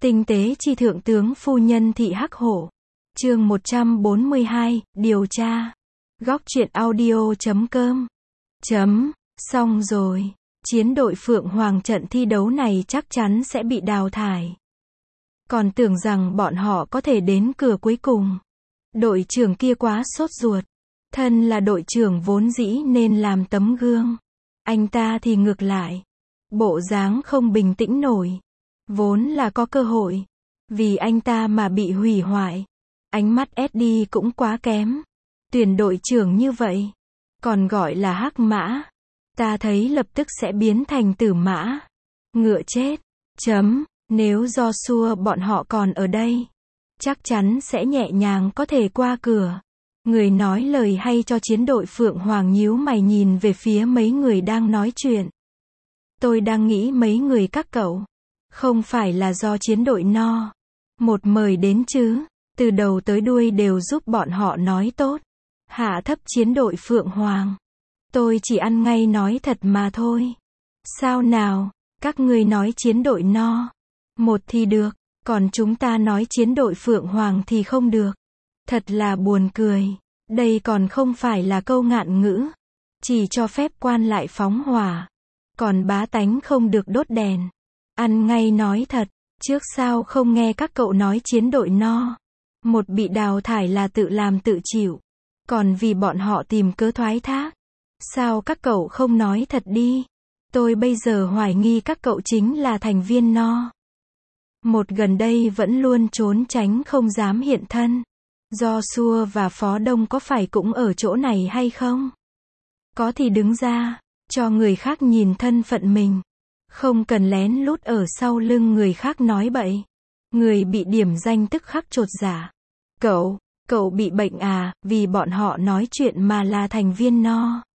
Tinh tế chi thượng tướng phu nhân thị Hắc Hổ. Chương 142, điều tra. Góc truyện audio.com. Xong rồi. Chiến đội Phượng Hoàng trận thi đấu này chắc chắn sẽ bị đào thải. Còn tưởng rằng bọn họ có thể đến cửa cuối cùng. Đội trưởng kia quá sốt ruột. Thân là đội trưởng vốn dĩ nên làm tấm gương. Anh ta thì ngược lại. Bộ dáng không bình tĩnh nổi. Vốn là có cơ hội. Vì anh ta mà bị hủy hoại. Ánh mắt Eddie cũng quá kém. Tuyển đội trưởng như vậy. Còn gọi là hắc mã. Ta thấy lập tức sẽ biến thành tử mã. Ngựa chết. Nếu Joshua bọn họ còn ở đây. Chắc chắn sẽ nhẹ nhàng có thể qua cửa. Người nói lời hay cho chiến đội Phượng Hoàng nhíu mày nhìn về phía mấy người đang nói chuyện. Tôi đang nghĩ mấy người các cậu. Không phải là do chiến đội No. Một mời đến chứ. Từ đầu tới đuôi đều giúp bọn họ nói tốt. Hạ thấp chiến đội Phượng Hoàng. Tôi chỉ ăn ngay nói thật mà thôi. Sao nào, các ngươi nói chiến đội No. Một thì được, còn chúng ta nói chiến đội Phượng Hoàng thì không được. Thật là buồn cười. Đây còn không phải là câu ngạn ngữ. Chỉ cho phép quan lại phóng hỏa. Còn bá tánh không được đốt đèn. Ăn ngay nói thật, trước sao không nghe các cậu nói chiến đội No. Một bị đào thải là tự làm tự chịu. Còn vì bọn họ tìm cớ thoái thác. Sao các cậu không nói thật đi? Tôi bây giờ hoài nghi các cậu chính là thành viên No. Một gần đây vẫn luôn trốn tránh không dám hiện thân. Joshua và Phó Đông có phải cũng ở chỗ này hay không? Có thì đứng ra, cho người khác nhìn thân phận mình. Không cần lén lút ở sau lưng người khác nói bậy. Người bị điểm danh tức khắc chột dạ. Cậu bị bệnh à, vì bọn họ nói chuyện mà là thành viên No.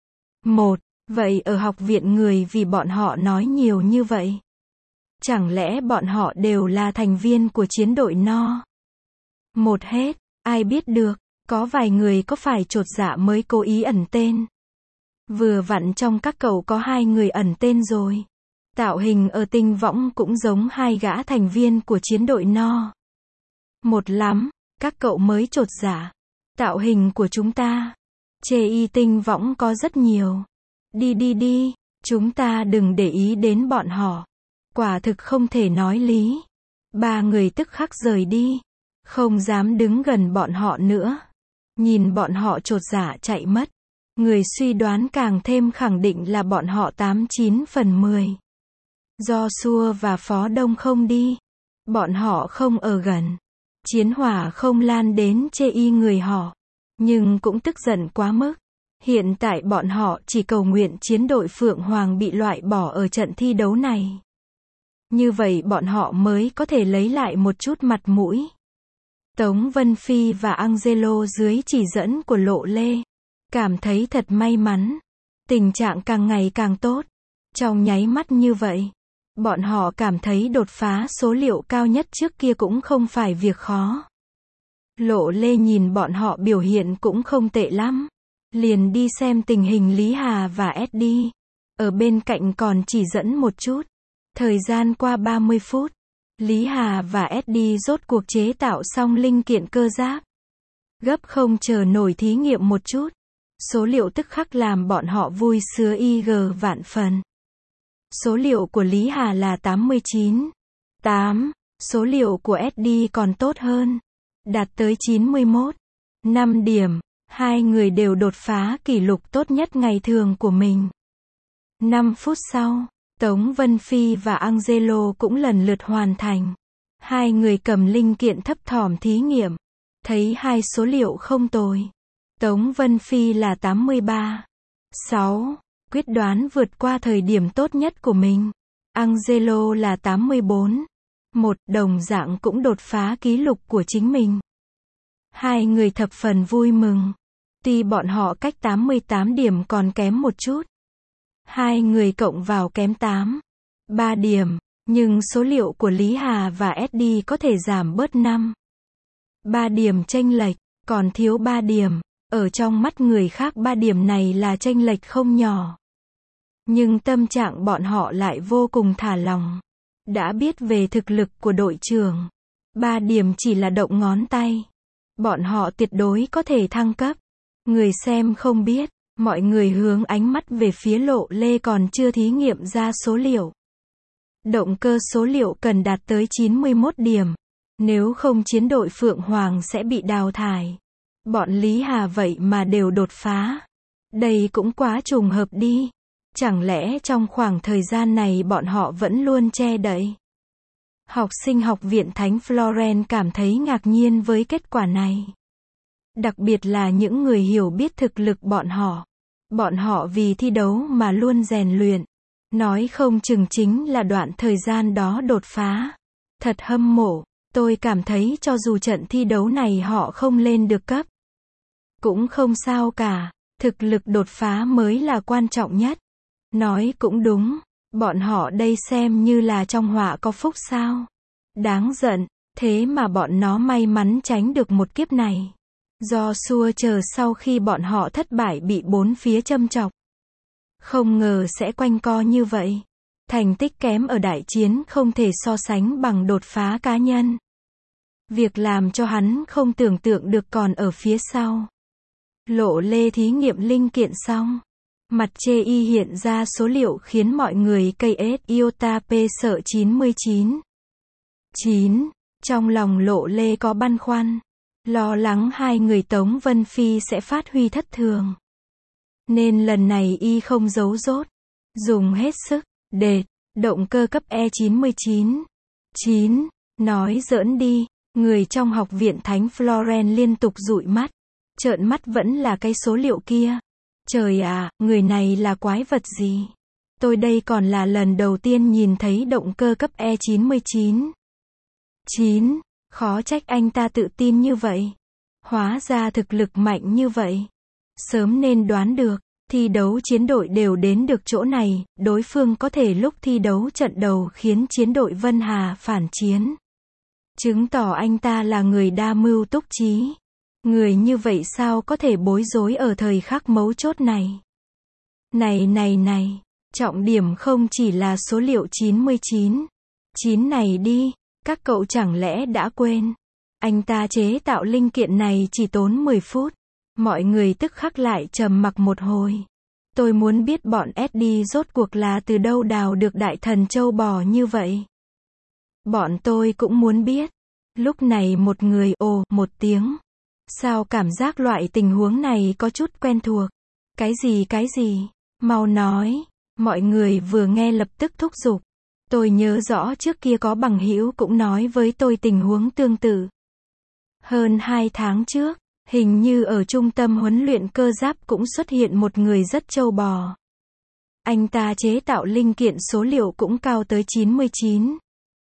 Vậy ở học viện người vì bọn họ nói nhiều như vậy. Chẳng lẽ bọn họ đều là thành viên của chiến đội No? Hết, ai biết được, có vài người có phải chột dạ mới cố ý ẩn tên. Vừa vặn trong các cậu có 2 người ẩn tên rồi. Tạo hình ở tinh võng cũng giống 2 gã thành viên của chiến đội No. Lắm, các cậu mới chột dạ. Tạo hình của chúng ta. Chê y tinh võng có rất nhiều. Đi, chúng ta đừng để ý đến bọn họ. Quả thực không thể nói lý. 3 người tức khắc rời đi. Không dám đứng gần bọn họ nữa. Nhìn bọn họ chột dạ chạy mất. Người suy đoán càng thêm khẳng định là bọn họ 89 phần 10. Joshua và Phó Đông không đi. Bọn họ không ở gần. Chiến hỏa không lan đến chê y người họ. Nhưng cũng tức giận quá mức. Hiện tại bọn họ chỉ cầu nguyện chiến đội Phượng Hoàng bị loại bỏ ở trận thi đấu này. Như vậy bọn họ mới có thể lấy lại một chút mặt mũi. Tống Vân Phi và Angelo dưới chỉ dẫn của Lộ Lê. Cảm thấy thật may mắn. Tình trạng càng ngày càng tốt. Trong nháy mắt như vậy. Bọn họ cảm thấy đột phá số liệu cao nhất trước kia cũng không phải việc khó. Lộ Lê nhìn bọn họ biểu hiện cũng không tệ lắm. Liền đi xem tình hình Lý Hà và Eddie. Ở bên cạnh còn chỉ dẫn một chút. Thời gian qua 30 phút. Lý Hà và Eddie rốt cuộc chế tạo xong linh kiện cơ giáp. Gấp không chờ nổi thí nghiệm một chút. Số liệu tức khắc làm bọn họ vui sướng vạn phần. Số liệu của Lý Hà là 89,8. Số liệu của Eddie còn tốt hơn. Đạt tới 91. 5 điểm. 2 người đều đột phá kỷ lục tốt nhất ngày thường của mình. 5 phút sau, Tống Vân Phi và Angelo cũng lần lượt hoàn thành. 2 người cầm linh kiện thấp thỏm thí nghiệm. Thấy 2 số liệu không tồi. Tống Vân Phi là 83,6. Quyết đoán vượt qua thời điểm tốt nhất của mình. Angelo là 84,1. Đồng dạng cũng đột phá kỷ lục của chính mình. 2 người thập phần vui mừng. Tuy bọn họ cách 88 điểm còn kém một chút. 2 người cộng vào kém 3 điểm. Nhưng số liệu của Lý Hà và Eddie có thể giảm bớt 3 điểm chênh lệch. Còn thiếu 3 điểm. Ở trong mắt người khác 3 điểm này là chênh lệch không nhỏ. Nhưng tâm trạng bọn họ lại vô cùng thả lỏng. Đã biết về thực lực của đội trưởng. 3 điểm chỉ là động ngón tay. Bọn họ tuyệt đối có thể thăng cấp. Người xem không biết, mọi người hướng ánh mắt về phía Lộ Lê còn chưa thí nghiệm ra số liệu. Động cơ số liệu cần đạt tới 91 điểm. Nếu không chiến đội Phượng Hoàng sẽ bị đào thải. Bọn Lý Hà vậy mà đều đột phá. Đây cũng quá trùng hợp đi. Chẳng lẽ trong khoảng thời gian này bọn họ vẫn luôn che đậy? Học sinh học viện Thánh Florence cảm thấy ngạc nhiên với kết quả này. Đặc biệt là những người hiểu biết thực lực bọn họ. Bọn họ vì thi đấu mà luôn rèn luyện. Nói không chừng chính là đoạn thời gian đó đột phá. Thật hâm mộ. Tôi cảm thấy cho dù trận thi đấu này họ không lên được cấp, cũng không sao cả. Thực lực đột phá mới là quan trọng nhất. Nói cũng đúng. Bọn họ đây xem như là trong họa có phúc sao. Đáng giận. Thế mà bọn nó may mắn tránh được một kiếp này. Do xua chờ sau khi bọn họ thất bại bị bốn phía châm chọc. Không ngờ sẽ quanh co như vậy. Thành tích kém ở đại chiến không thể so sánh bằng đột phá cá nhân. Việc làm cho hắn không tưởng tượng được còn ở phía sau. Lộ Lê thí nghiệm linh kiện xong. Mặt chê y hiện ra số liệu khiến mọi người KS Iota P sợ 99. 9. Trong lòng Lộ Lê có băn khoăn. Lo lắng hai người Tống Vân Phi sẽ phát huy thất thường. Nên lần này y không giấu dốt. Dùng hết sức. Đệt. Động cơ cấp E99. 9. Nói giỡn đi. Người trong học viện Thánh Florence liên tục dụi mắt. Trợn mắt vẫn là cái số liệu kia. Trời à, người này là quái vật gì? Tôi đây còn là lần đầu tiên nhìn thấy động cơ cấp E99. 9. Khó trách anh ta tự tin như vậy. Hóa ra thực lực mạnh như vậy. Sớm nên đoán được, thi đấu chiến đội đều đến được chỗ này, đối phương có thể lúc thi đấu trận đầu khiến chiến đội Vân Hà phản chiến. Chứng tỏ anh ta là người đa mưu túc trí. Người như vậy sao có thể bối rối ở thời khắc mấu chốt này? Này, trọng điểm không chỉ là số liệu 99. 9 này đi, các cậu chẳng lẽ đã quên. Anh ta chế tạo linh kiện này chỉ tốn 10 phút. Mọi người tức khắc lại trầm mặc một hồi. Tôi muốn biết bọn SD rốt cuộc là từ đâu đào được đại thần châu bò như vậy. Bọn tôi cũng muốn biết. Lúc này một người ồ một tiếng. Sao cảm giác loại tình huống này có chút quen thuộc? Cái gì? Mau nói. Mọi người vừa nghe lập tức thúc giục. Tôi nhớ rõ trước kia có bằng hữu cũng nói với tôi tình huống tương tự. Hơn 2 tháng trước, hình như ở trung tâm huấn luyện cơ giáp cũng xuất hiện một người rất trâu bò. Anh ta chế tạo linh kiện số liệu cũng cao tới 99.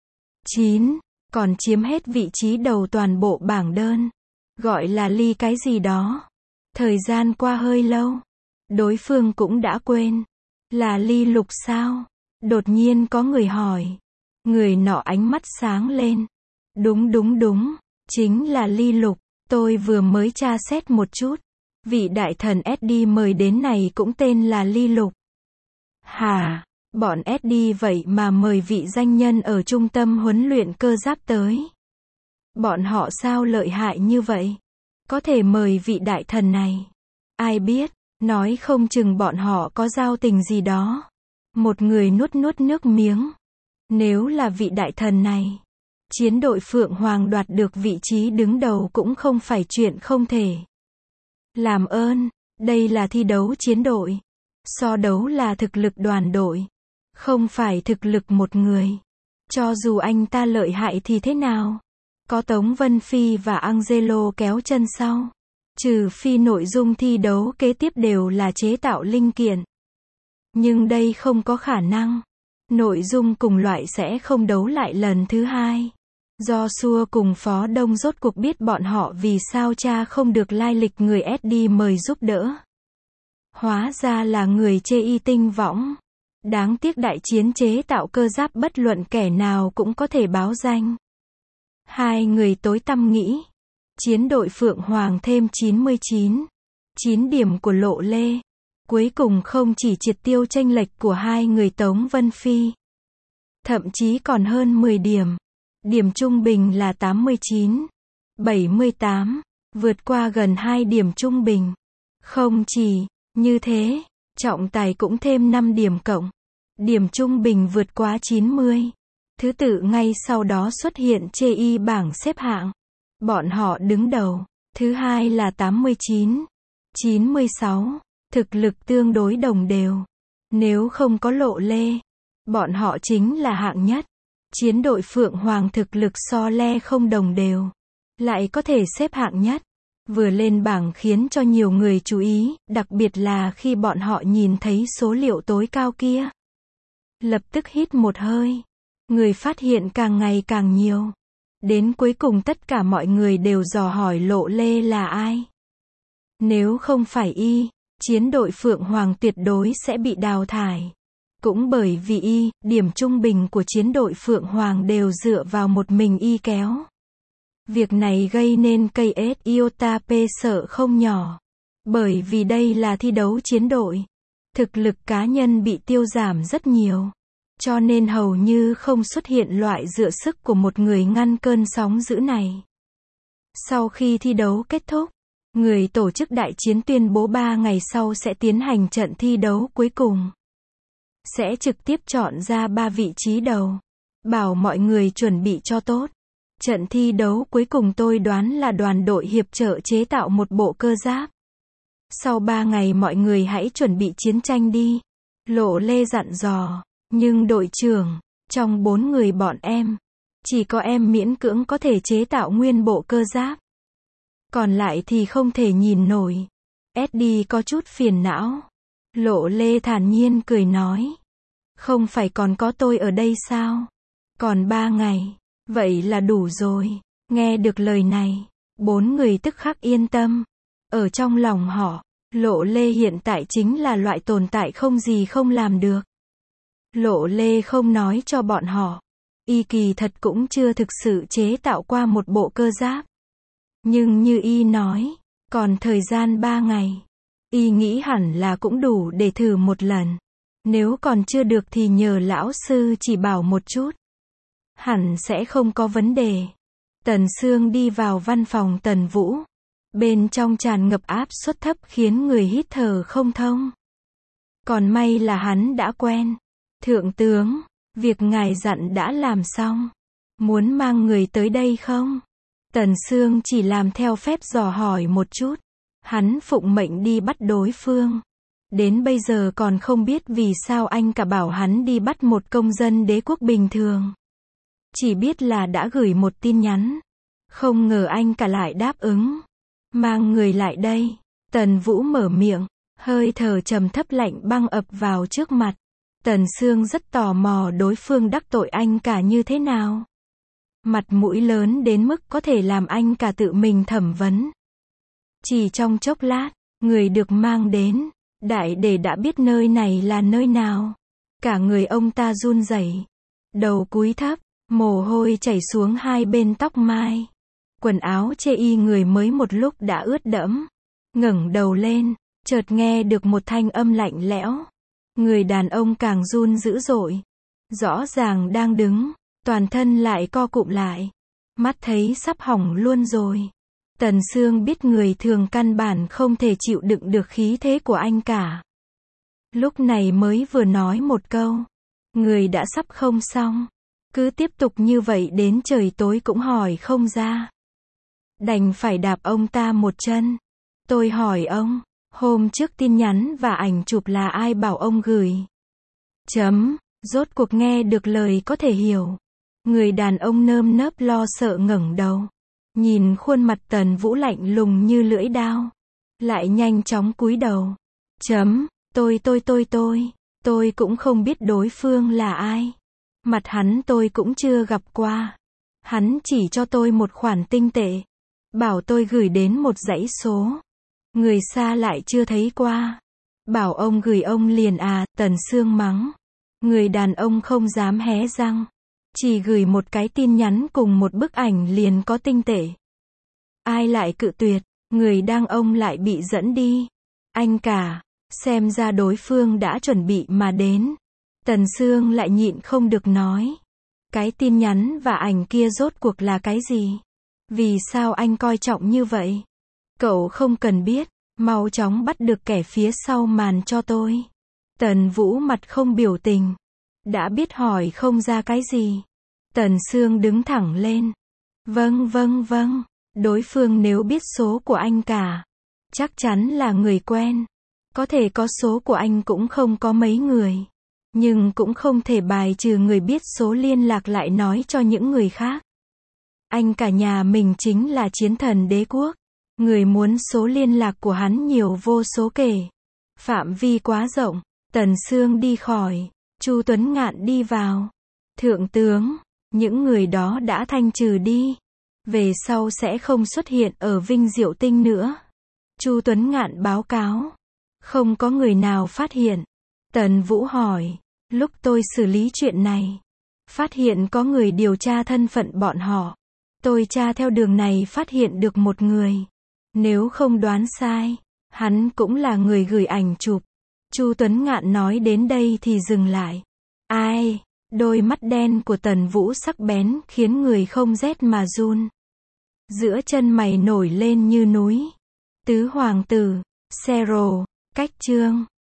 9. Còn chiếm hết vị trí đầu toàn bộ bảng đơn. Gọi là ly cái gì đó. Thời gian qua hơi lâu. Đối phương cũng đã quên. Là ly lục sao? Đột nhiên có người hỏi. Người nọ ánh mắt sáng lên. Đúng. Chính là ly lục. Tôi vừa mới tra xét một chút. Vị đại thần SD mời đến này cũng tên là ly lục. Hả? Bọn SD vậy mà mời vị danh nhân ở trung tâm huấn luyện cơ giáp tới. Bọn họ sao lợi hại như vậy? Có thể mời vị đại thần này. Ai biết, nói không chừng bọn họ có giao tình gì đó. Một người nuốt nước miếng. Nếu là vị đại thần này, chiến đội Phượng Hoàng đoạt được vị trí đứng đầu cũng không phải chuyện không thể. Làm ơn, đây là thi đấu chiến đội. So đấu là thực lực đoàn đội. Không phải thực lực một người. Cho dù anh ta lợi hại thì thế nào? Có Tống Vân Phi và Angelo kéo chân sau. Trừ phi nội dung thi đấu kế tiếp đều là chế tạo linh kiện. Nhưng đây không có khả năng. Nội dung cùng loại sẽ không đấu lại lần thứ hai. Do Xua cùng Phó Đông rốt cuộc biết bọn họ vì sao cha không được lai lịch người SD mời giúp đỡ. Hóa ra là người chê y tinh võng. Đáng tiếc đại chiến chế tạo cơ giáp bất luận kẻ nào cũng có thể báo danh. Hai người tối tăm nghĩ. Chiến đội Phượng Hoàng thêm 99. 9 điểm của Lộ Lê. Cuối cùng không chỉ triệt tiêu chênh lệch của hai người Tống Vân Phi. thậm chí còn hơn 10 điểm. Điểm trung bình là 89, 78, vượt qua gần 2 điểm trung bình. Không chỉ như thế, trọng tài cũng thêm 5 điểm cộng. Điểm trung bình vượt quá 90. Thứ tự ngay sau đó xuất hiện chê bảng xếp hạng. Bọn họ đứng đầu. Thứ hai là 89, 96. Thực lực tương đối đồng đều. Nếu không có Lộ Lê, bọn họ chính là hạng nhất. Chiến đội Phượng Hoàng thực lực so le không đồng đều, lại có thể xếp hạng nhất. Vừa lên bảng khiến cho nhiều người chú ý, đặc biệt là khi bọn họ nhìn thấy số liệu tối cao kia. Lập tức hít một hơi. Người phát hiện càng ngày càng nhiều. Đến cuối cùng tất cả mọi người đều dò hỏi Lộ Lê là ai. Nếu không phải y, chiến đội Phượng Hoàng tuyệt đối sẽ bị đào thải. Cũng bởi vì y, điểm trung bình của chiến đội Phượng Hoàng đều dựa vào một mình y kéo. Việc này gây nên KS Iota P sợ không nhỏ. Bởi vì đây là thi đấu chiến đội. Thực lực cá nhân bị tiêu giảm rất nhiều. Cho nên hầu như không xuất hiện loại dựa sức của một người ngăn cơn sóng dữ này. Sau khi thi đấu kết thúc, người tổ chức đại chiến tuyên bố 3 ngày sau sẽ tiến hành trận thi đấu cuối cùng. Sẽ trực tiếp chọn ra 3 vị trí đầu. Bảo mọi người chuẩn bị cho tốt. Trận thi đấu cuối cùng tôi đoán là đoàn đội hiệp trợ chế tạo một bộ cơ giáp. Sau 3 ngày mọi người hãy chuẩn bị chiến tranh đi. Lộ Lê dặn dò. Nhưng đội trưởng, trong 4 người bọn em, chỉ có em miễn cưỡng có thể chế tạo nguyên bộ cơ giáp. Còn lại thì không thể nhìn nổi. Eddie có chút phiền não. Lộ Lê thản nhiên cười nói. Không phải còn có tôi ở đây sao? Còn 3 ngày. Vậy là đủ rồi. Nghe được lời này, 4 người tức khắc yên tâm. Ở trong lòng họ, Lộ Lê hiện tại chính là loại tồn tại không gì không làm được. Lộ Lê không nói cho bọn họ. Y kỳ thật cũng chưa thực sự chế tạo qua một bộ cơ giáp. Nhưng như y nói, còn thời gian 3 ngày. Y nghĩ hẳn là cũng đủ để thử một lần. Nếu còn chưa được thì nhờ lão sư chỉ bảo một chút. Hẳn sẽ không có vấn đề. Tần Sương đi vào văn phòng Tần Vũ. Bên trong tràn ngập áp suất thấp khiến người hít thở không thông. Còn may là hắn đã quen. Thượng tướng, việc ngài dặn đã làm xong. Muốn mang người tới đây không? Tần Sương chỉ làm theo phép dò hỏi một chút. Hắn phụng mệnh đi bắt đối phương. Đến bây giờ còn không biết vì sao anh cả bảo hắn đi bắt một công dân đế quốc bình thường. Chỉ biết là đã gửi một tin nhắn. Không ngờ anh cả lại đáp ứng. Mang người lại đây. Tần Vũ mở miệng. Hơi thở trầm thấp lạnh băng ập vào trước mặt. Tần Sương rất tò mò đối phương đắc tội anh cả như thế nào. Mặt mũi lớn đến mức có thể làm anh cả tự mình thẩm vấn. Chỉ trong chốc lát, người được mang đến. Đại để đã biết nơi này là nơi nào. Cả người ông ta run rẩy, đầu cúi thấp, mồ hôi chảy xuống hai bên tóc mai. Quần áo chê y người mới một lúc đã ướt đẫm. Ngẩng đầu lên, chợt nghe được một thanh âm lạnh lẽo. Người đàn ông càng run dữ dội. Rõ ràng đang đứng, toàn thân lại co cụm lại. Mắt thấy sắp hỏng luôn rồi. Tần Sương biết người thường căn bản không thể chịu đựng được khí thế của anh cả. Lúc này mới vừa nói một câu. Người đã sắp không xong. Cứ tiếp tục như vậy đến trời tối cũng hỏi không ra. Đành phải đạp ông ta một chân. Tôi hỏi ông, hôm trước tin nhắn và ảnh chụp là ai bảo ông gửi? Rốt cuộc nghe được lời có thể hiểu. Người đàn ông nơm nớp lo sợ ngẩng đầu. Nhìn khuôn mặt Tần Vũ lạnh lùng như lưỡi dao. Lại nhanh chóng cúi đầu. Tôi cũng không biết đối phương là ai. Mặt hắn tôi cũng chưa gặp qua. Hắn chỉ cho tôi một khoản tinh tệ. Bảo tôi gửi đến một dãy số. Người xa lại chưa thấy qua. Bảo ông gửi ông liền à, Tần Sương mắng. Người đàn ông không dám hé răng. Chỉ gửi một cái tin nhắn cùng một bức ảnh liền có tinh tệ. Ai lại cự tuyệt, người đang ông lại bị dẫn đi. Anh cả, xem ra đối phương đã chuẩn bị mà đến. Tần Sương lại nhịn không được nói. Cái tin nhắn và ảnh kia rốt cuộc là cái gì? Vì sao anh coi trọng như vậy? Cậu không cần biết, mau chóng bắt được kẻ phía sau màn cho tôi. Tần Vũ mặt không biểu tình. Đã biết hỏi không ra cái gì. Tần Sương đứng thẳng lên. Vâng. Đối phương nếu biết số của anh cả, chắc chắn là người quen. Có thể có số của anh cũng không có mấy người. Nhưng cũng không thể bài trừ người biết số liên lạc lại nói cho những người khác. Anh cả nhà mình chính là chiến thần đế quốc. Người muốn số liên lạc của hắn nhiều vô số kể. Phạm vi quá rộng. Tần Sương đi khỏi. Chu Tuấn Ngạn đi vào. Thượng tướng, những người đó đã thanh trừ đi. Về sau sẽ không xuất hiện ở Vinh Diệu Tinh nữa. Chu Tuấn Ngạn báo cáo. Không có người nào phát hiện. Tần Vũ hỏi. Lúc tôi xử lý chuyện này, phát hiện có người điều tra thân phận bọn họ. Tôi tra theo đường này phát hiện được một người. Nếu không đoán sai, hắn cũng là người gửi ảnh chụp. Chu Tuấn Ngạn nói đến đây thì dừng lại. Ai? Đôi mắt đen của Tần Vũ sắc bén khiến người không rét mà run. Giữa chân mày nổi lên như núi. Tứ hoàng tử, Cyril, Cách Chương.